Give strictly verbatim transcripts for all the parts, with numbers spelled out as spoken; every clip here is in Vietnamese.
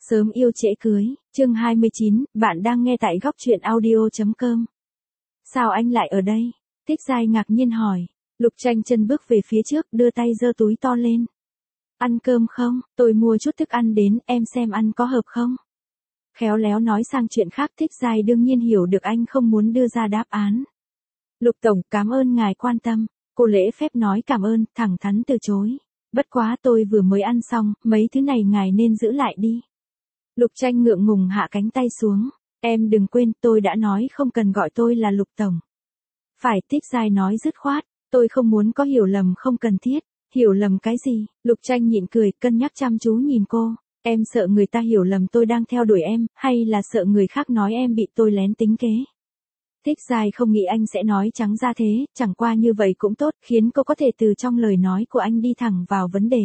Sớm yêu trễ cưới, chương hai mươi chín, bạn đang nghe tại góc truyện audio chấm com. Sao anh lại ở đây? Thích Giai ngạc nhiên hỏi. Lục Tranh chân bước về phía trước, đưa tay giơ túi to lên. Ăn cơm không? Tôi mua chút thức ăn đến, em xem ăn có hợp không? Khéo léo nói sang chuyện khác. Thích Giai đương nhiên hiểu được anh không muốn đưa ra đáp án. Lục Tổng, cảm ơn ngài quan tâm. Cô lễ phép nói cảm ơn, thẳng thắn từ chối. Bất quá tôi vừa mới ăn xong, mấy thứ này ngài nên giữ lại đi. Lục Tranh ngượng ngùng hạ cánh tay xuống. Em đừng quên, tôi đã nói không cần gọi tôi là Lục Tổng. Phải, Thích Giai nói dứt khoát. Tôi không muốn có hiểu lầm không cần thiết. Hiểu lầm cái gì? Lục Tranh nhịn cười, cân nhắc chăm chú nhìn cô. Em sợ người ta hiểu lầm tôi đang theo đuổi em, hay là sợ người khác nói em bị tôi lén tính kế? Thích Giai không nghĩ anh sẽ nói trắng ra thế, chẳng qua như vậy cũng tốt, khiến cô có thể từ trong lời nói của anh đi thẳng vào vấn đề.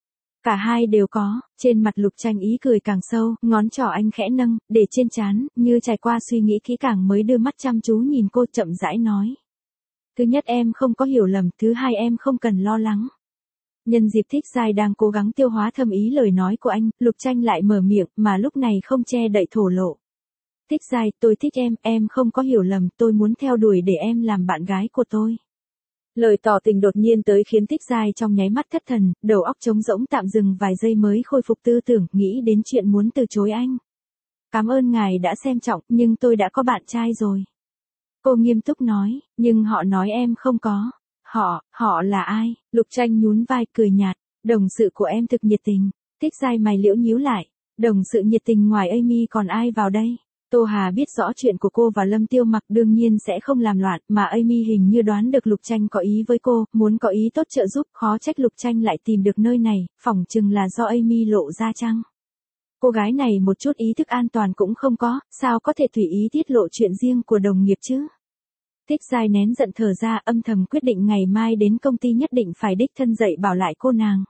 Cả hai đều có, trên mặt Lục Tranh ý cười càng sâu, ngón trỏ anh khẽ nâng, để trên trán, như trải qua suy nghĩ kỹ càng mới đưa mắt chăm chú nhìn cô chậm rãi nói. Thứ nhất em không có hiểu lầm, thứ hai em không cần lo lắng. Nhân dịp Thích Giai đang cố gắng tiêu hóa thâm ý lời nói của anh, Lục Tranh lại mở miệng, mà lúc này không che đậy thổ lộ. Thích Giai, tôi thích em, em không có hiểu lầm, tôi muốn theo đuổi để em làm bạn gái của tôi. Lời tỏ tình đột nhiên tới khiến Thích Giai trong nháy mắt thất thần, đầu óc trống rỗng tạm dừng vài giây mới khôi phục tư tưởng, nghĩ đến chuyện muốn từ chối anh. Cảm ơn ngài đã xem trọng, nhưng tôi đã có bạn trai rồi. Cô nghiêm túc nói, nhưng họ nói em không có. Họ, họ là ai? Lục Tranh nhún vai cười nhạt, đồng sự của em thực nhiệt tình. Thích Giai mày liễu nhíu lại, đồng sự nhiệt tình ngoài Amy còn ai vào đây? Tô Hà biết rõ chuyện của cô và Lâm Tiêu Mặc đương nhiên sẽ không làm loạn, mà Amy hình như đoán được Lục Tranh có ý với cô, muốn có ý tốt trợ giúp, khó trách Lục Tranh lại tìm được nơi này, phỏng chừng là do Amy lộ ra chăng? Cô gái này một chút ý thức an toàn cũng không có, sao có thể tùy ý tiết lộ chuyện riêng của đồng nghiệp chứ? Thích Giai nén giận thở ra, âm thầm quyết định ngày mai đến công ty nhất định phải đích thân dậy bảo lại cô nàng.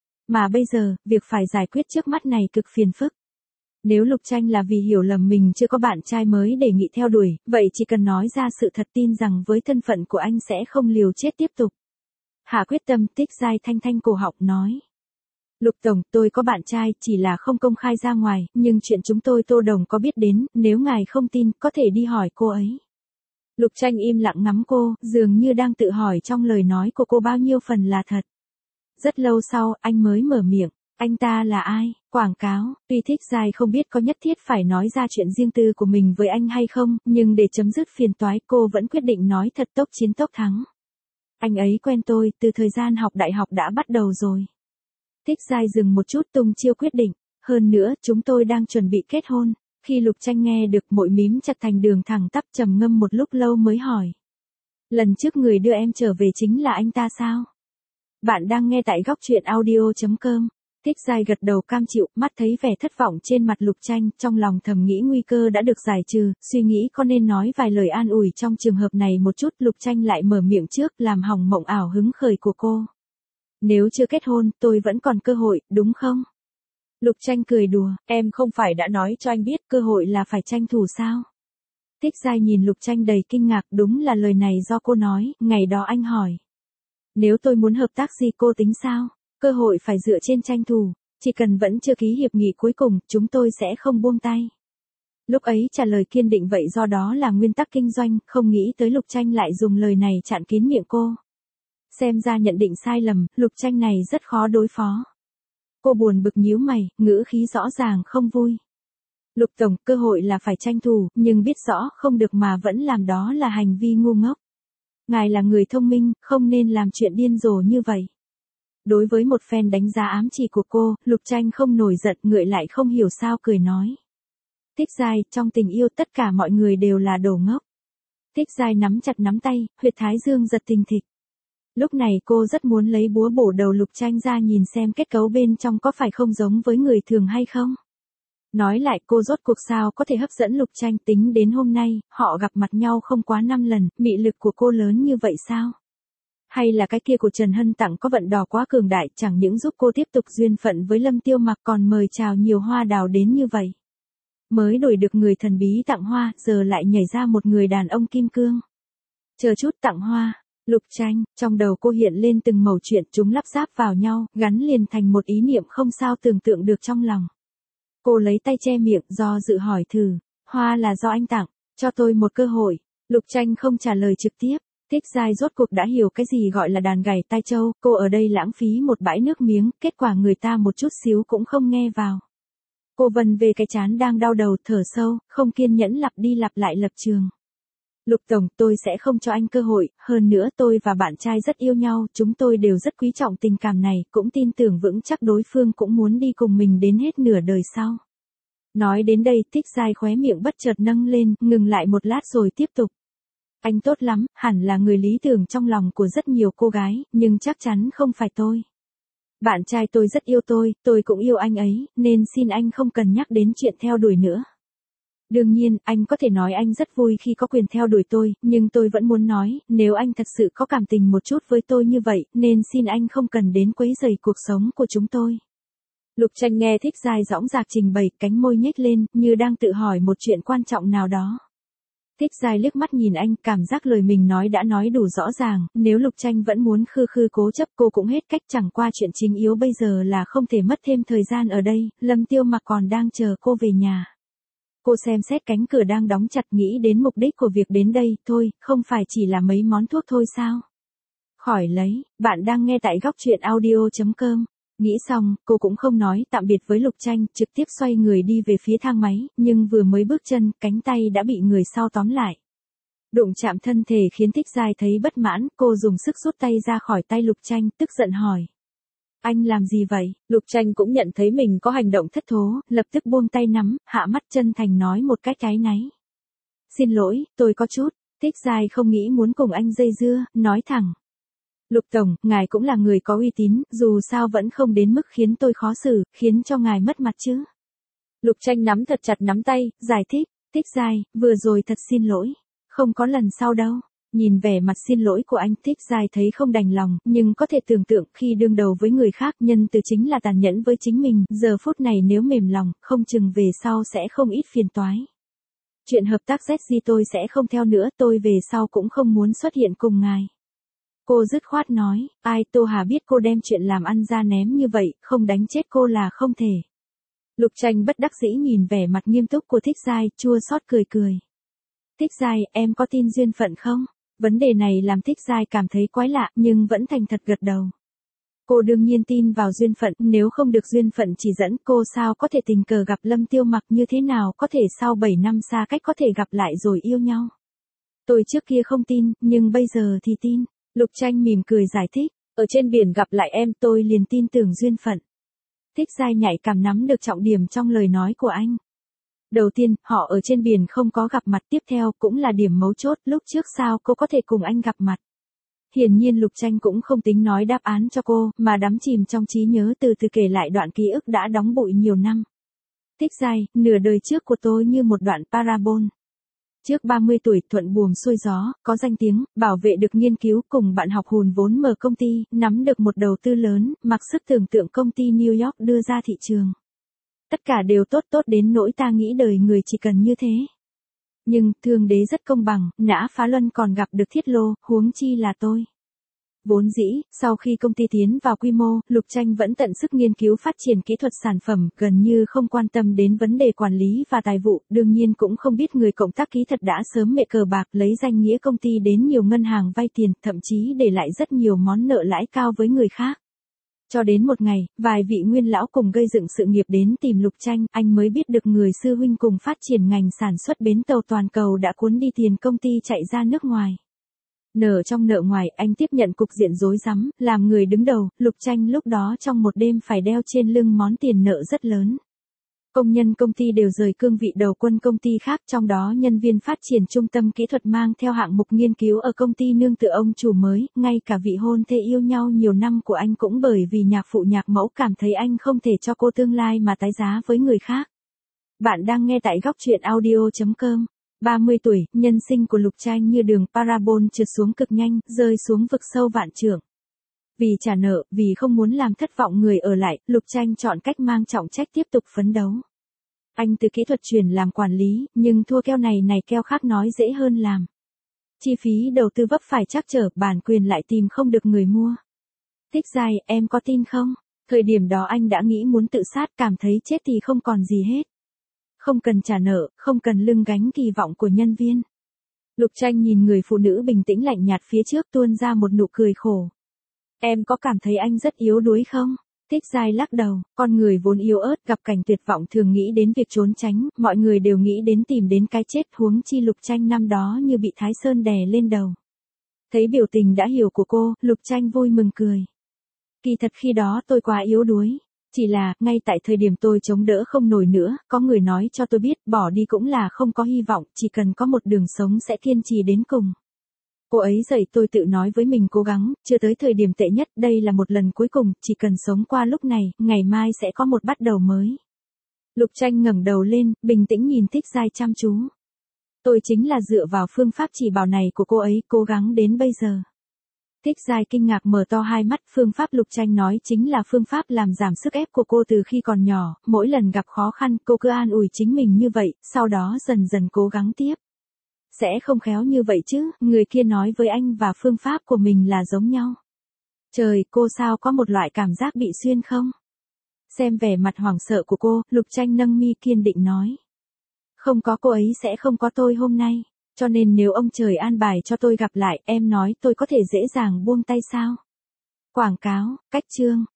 Mà bây giờ, việc phải giải quyết trước mắt này cực phiền phức. Nếu Lục Tranh là vì hiểu lầm mình chưa có bạn trai mới đề nghị theo đuổi, vậy chỉ cần nói ra sự thật, tin rằng với thân phận của anh sẽ không liều chết tiếp tục. Hạ quyết tâm, Thích Giai thanh thanh cổ họng nói. Lục Tổng, tôi có bạn trai, chỉ là không công khai ra ngoài, nhưng chuyện chúng tôi Tô Đồng có biết đến, nếu ngài không tin, có thể đi hỏi cô ấy. Lục Tranh im lặng ngắm cô, dường như đang tự hỏi trong lời nói của cô bao nhiêu phần là thật. Rất lâu sau, anh mới mở miệng. Anh ta là ai? Quảng cáo. Tuy Thích Giai không biết có nhất thiết phải nói ra chuyện riêng tư của mình với anh hay không, nhưng để chấm dứt phiền toái cô vẫn quyết định nói thật, tốc chiến tốc thắng. Anh ấy quen tôi, từ thời gian học đại học đã bắt đầu rồi. Thích Giai dừng một chút tung chiêu quyết định. Hơn nữa, chúng tôi đang chuẩn bị kết hôn. Khi Lục Tranh nghe được, môi mím chặt thành đường thẳng tắp, trầm ngâm một lúc lâu mới hỏi. Lần trước người đưa em trở về chính là anh ta sao? Bạn đang nghe tại góc truyện audio chấm com. Thích Giai gật đầu cam chịu, mắt thấy vẻ thất vọng trên mặt Lục Tranh, trong lòng thầm nghĩ nguy cơ đã được giải trừ, suy nghĩ có nên nói vài lời an ủi trong trường hợp này một chút. Lục Tranh lại mở miệng trước, làm hỏng mộng ảo hứng khởi của cô. Nếu chưa kết hôn, tôi vẫn còn cơ hội, đúng không? Lục Tranh cười đùa, em không phải đã nói cho anh biết cơ hội là phải tranh thủ sao? Thích Giai nhìn Lục Tranh đầy kinh ngạc, đúng là lời này do cô nói, ngày đó anh hỏi. Nếu tôi muốn hợp tác gì cô tính sao? Cơ hội phải dựa trên tranh thủ, chỉ cần vẫn chưa ký hiệp nghị cuối cùng, chúng tôi sẽ không buông tay. Lúc ấy trả lời kiên định vậy do đó là nguyên tắc kinh doanh, không nghĩ tới Lục Tranh lại dùng lời này chặn kín miệng cô. Xem ra nhận định sai lầm, Lục Tranh này rất khó đối phó. Cô buồn bực nhíu mày, ngữ khí rõ ràng không vui. Lục Tổng, cơ hội là phải tranh thủ, nhưng biết rõ không được mà vẫn làm đó là hành vi ngu ngốc. Ngài là người thông minh, không nên làm chuyện điên rồ như vậy. Đối với một phen đánh giá ám chỉ của cô, Lục Tranh không nổi giận, ngược lại không hiểu sao cười nói. Thích Giai, trong tình yêu tất cả mọi người đều là đồ ngốc. Thích Giai nắm chặt nắm tay, huyệt thái dương giật thình thịch. Lúc này cô rất muốn lấy búa bổ đầu Lục Tranh ra nhìn xem kết cấu bên trong có phải không giống với người thường hay không. Nói lại cô rốt cuộc sao có thể hấp dẫn Lục Tranh, tính đến hôm nay, họ gặp mặt nhau không quá năm lần, mị lực của cô lớn như vậy sao? Hay là cái kia của Trần Hân tặng có vận đỏ quá cường đại, chẳng những giúp cô tiếp tục duyên phận với Lâm Tiêu Mặc còn mời chào nhiều hoa đào đến như vậy. Mới đổi được người thần bí tặng hoa, giờ lại nhảy ra một người đàn ông kim cương. Chờ chút, tặng hoa. Lục Tranh, trong đầu cô hiện lên từng mẩu chuyện, chúng lắp ráp vào nhau, gắn liền thành một ý niệm không sao tưởng tượng được trong lòng. Cô lấy tay che miệng do dự hỏi thử, hoa là do anh tặng, cho tôi một cơ hội. Lục Tranh không trả lời trực tiếp. Thích Giai rốt cuộc đã hiểu cái gì gọi là đàn gảy tai châu, cô ở đây lãng phí một bãi nước miếng, kết quả người ta một chút xíu cũng không nghe vào. Cô vần về cái trán đang đau đầu, thở sâu, không kiên nhẫn lặp đi lặp lại lập trường. Lục Tổng, tôi sẽ không cho anh cơ hội, hơn nữa tôi và bạn trai rất yêu nhau, chúng tôi đều rất quý trọng tình cảm này, cũng tin tưởng vững chắc đối phương cũng muốn đi cùng mình đến hết nửa đời sau. Nói đến đây, Thích Giai khóe miệng bất chợt nâng lên, ngừng lại một lát rồi tiếp tục. Anh tốt lắm, hẳn là người lý tưởng trong lòng của rất nhiều cô gái, nhưng chắc chắn không phải tôi. Bạn trai tôi rất yêu tôi, tôi cũng yêu anh ấy, nên xin anh không cần nhắc đến chuyện theo đuổi nữa. Đương nhiên, anh có thể nói anh rất vui khi có quyền theo đuổi tôi, nhưng tôi vẫn muốn nói, nếu anh thật sự có cảm tình một chút với tôi như vậy, nên xin anh không cần đến quấy rầy cuộc sống của chúng tôi. Lục Tranh nghe Thích Giai dõng dạc trình bày, cánh môi nhếch lên, như đang tự hỏi một chuyện quan trọng nào đó. Thích Giai liếc mắt nhìn anh, cảm giác lời mình nói đã nói đủ rõ ràng, nếu Lục Tranh vẫn muốn khư khư cố chấp cô cũng hết cách, chẳng qua chuyện chính yếu bây giờ là không thể mất thêm thời gian ở đây, Lâm Tiêu Mặc còn đang chờ cô về nhà. Cô xem xét cánh cửa đang đóng chặt, nghĩ đến mục đích của việc đến đây, thôi, không phải chỉ là mấy món thuốc thôi sao? Khỏi lấy, bạn đang nghe tại góc truyện audio chấm com. Nghĩ xong, cô cũng không nói tạm biệt với Lục Tranh, trực tiếp xoay người đi về phía thang máy, nhưng vừa mới bước chân, cánh tay đã bị người sau tóm lại. Đụng chạm thân thể khiến Thích Giai thấy bất mãn, cô dùng sức rút tay ra khỏi tay Lục Tranh, tức giận hỏi. Anh làm gì vậy? Lục Tranh cũng nhận thấy mình có hành động thất thố, lập tức buông tay nắm, hạ mắt chân thành nói một cách áy náy. Xin lỗi, tôi có chút. Thích Giai không nghĩ muốn cùng anh dây dưa, nói thẳng. Lục Tổng, ngài cũng là người có uy tín, dù sao vẫn không đến mức khiến tôi khó xử, khiến cho ngài mất mặt chứ. Lục Tranh nắm thật chặt nắm tay, giải thích. Thích Giai, vừa rồi thật xin lỗi. Không có lần sau đâu. Nhìn vẻ mặt xin lỗi của anh, Thích Giai thấy không đành lòng, nhưng có thể tưởng tượng khi đương đầu với người khác, nhân từ chính là tàn nhẫn với chính mình, giờ phút này nếu mềm lòng, không chừng về sau sẽ không ít phiền toái. Chuyện hợp tác Z G tôi sẽ không theo nữa, tôi về sau cũng không muốn xuất hiện cùng ngài. Cô dứt khoát nói, ai, Tô Hà biết cô đem chuyện làm ăn ra ném như vậy, không đánh chết cô là không thể. Lục Tranh bất đắc dĩ nhìn vẻ mặt nghiêm túc của Thích Giai, chua xót cười cười. Thích Giai, em có tin duyên phận không? Vấn đề này làm Thích Giai cảm thấy quái lạ, nhưng vẫn thành thật gật đầu. Cô đương nhiên tin vào duyên phận, nếu không được duyên phận chỉ dẫn, cô sao có thể tình cờ gặp Lâm Tiêu Mặc, như thế nào có thể sau bảy năm xa cách có thể gặp lại rồi yêu nhau. Tôi trước kia không tin, nhưng bây giờ thì tin. Lục Tranh mỉm cười giải thích, ở trên biển gặp lại em tôi liền tin tưởng duyên phận. Thích Giai nhạy cảm nắm được trọng điểm trong lời nói của anh. Đầu tiên, họ ở trên biển không có gặp mặt, tiếp theo cũng là điểm mấu chốt, lúc trước sao cô có thể cùng anh gặp mặt. Hiển nhiên Lục Tranh cũng không tính nói đáp án cho cô, mà đắm chìm trong trí nhớ từ từ kể lại đoạn ký ức đã đóng bụi nhiều năm. Thích Giai, nửa đời trước của tôi như một đoạn parabol. Trước ba mươi tuổi, thuận buồm xuôi gió, có danh tiếng, bảo vệ được nghiên cứu, cùng bạn học hùn vốn mở công ty, nắm được một đầu tư lớn, mặc sức tưởng tượng công ty New York đưa ra thị trường. Tất cả đều tốt tốt đến nỗi ta nghĩ đời người chỉ cần như thế. Nhưng, thương đế rất công bằng, nã phá luân còn gặp được Thiết Lô, huống chi là tôi. Vốn dĩ, sau khi công ty tiến vào quy mô, Lục Tranh vẫn tận sức nghiên cứu phát triển kỹ thuật sản phẩm, gần như không quan tâm đến vấn đề quản lý và tài vụ, đương nhiên cũng không biết người cộng tác ký thật đã sớm mẹ cờ bạc lấy danh nghĩa công ty đến nhiều ngân hàng vay tiền, thậm chí để lại rất nhiều món nợ lãi cao với người khác. Cho đến một ngày, vài vị nguyên lão cùng gây dựng sự nghiệp đến tìm Lục Tranh, anh mới biết được người sư huynh cùng phát triển ngành sản xuất bến tàu toàn cầu đã cuốn đi tiền công ty chạy ra nước ngoài. Nợ trong nợ ngoài, anh tiếp nhận cục diện rối rắm, làm người đứng đầu, Lục Tranh lúc đó trong một đêm phải đeo trên lưng món tiền nợ rất lớn. Công nhân công ty đều rời cương vị đầu quân công ty khác, trong đó nhân viên phát triển trung tâm kỹ thuật mang theo hạng mục nghiên cứu ở công ty nương tựa ông chủ mới, ngay cả vị hôn thê yêu nhau nhiều năm của anh cũng bởi vì nhạc phụ nhạc mẫu cảm thấy anh không thể cho cô tương lai mà tái giá với người khác. Bạn đang nghe tại góc truyện audio chấm com. ba mươi tuổi, nhân sinh của Lục Tranh như đường parabol trượt xuống cực nhanh, rơi xuống vực sâu vạn trượng. Vì trả nợ, vì không muốn làm thất vọng người ở lại, Lục Tranh chọn cách mang trọng trách tiếp tục phấn đấu. Anh từ kỹ thuật chuyển làm quản lý, nhưng thua keo này này keo khác nói dễ hơn làm. Chi phí đầu tư vấp phải trắc trở, bản quyền lại tìm không được người mua. Thích Giai, em có tin không? Thời điểm đó anh đã nghĩ muốn tự sát, cảm thấy chết thì không còn gì hết. Không cần trả nợ, không cần lưng gánh kỳ vọng của nhân viên. Lục Tranh nhìn người phụ nữ bình tĩnh lạnh nhạt phía trước tuôn ra một nụ cười khổ. Em có cảm thấy anh rất yếu đuối không? Thích Giai lắc đầu, con người vốn yếu ớt gặp cảnh tuyệt vọng thường nghĩ đến việc trốn tránh, mọi người đều nghĩ đến tìm đến cái chết, huống chi Lục Tranh năm đó như bị Thái Sơn đè lên đầu. Thấy biểu tình đã hiểu của cô, Lục Tranh vui mừng cười. Kỳ thật khi đó tôi quá yếu đuối. Chỉ là, ngay tại thời điểm tôi chống đỡ không nổi nữa, có người nói cho tôi biết bỏ đi cũng là không có hy vọng, chỉ cần có một đường sống sẽ kiên trì đến cùng. Cô ấy dạy tôi tự nói với mình cố gắng, chưa tới thời điểm tệ nhất, đây là một lần cuối cùng, chỉ cần sống qua lúc này, ngày mai sẽ có một bắt đầu mới. Lục Tranh ngẩng đầu lên, bình tĩnh nhìn Thích Giai chăm chú. Tôi chính là dựa vào phương pháp chỉ bảo này của cô ấy, cố gắng đến bây giờ. Thích Giai kinh ngạc mở to hai mắt, phương pháp Lục Tranh nói chính là phương pháp làm giảm sức ép của cô từ khi còn nhỏ, mỗi lần gặp khó khăn, cô cứ an ủi chính mình như vậy, sau đó dần dần cố gắng tiếp. Sẽ không khéo như vậy chứ, người kia nói với anh và phương pháp của mình là giống nhau. Trời, cô sao có một loại cảm giác bị xuyên không? Xem vẻ mặt hoảng sợ của cô, Lục Tranh nâng mi kiên định nói. Không có cô ấy sẽ không có tôi hôm nay. Cho nên nếu ông trời an bài cho tôi gặp lại, em nói tôi có thể dễ dàng buông tay sao? Quảng cáo, cách chương.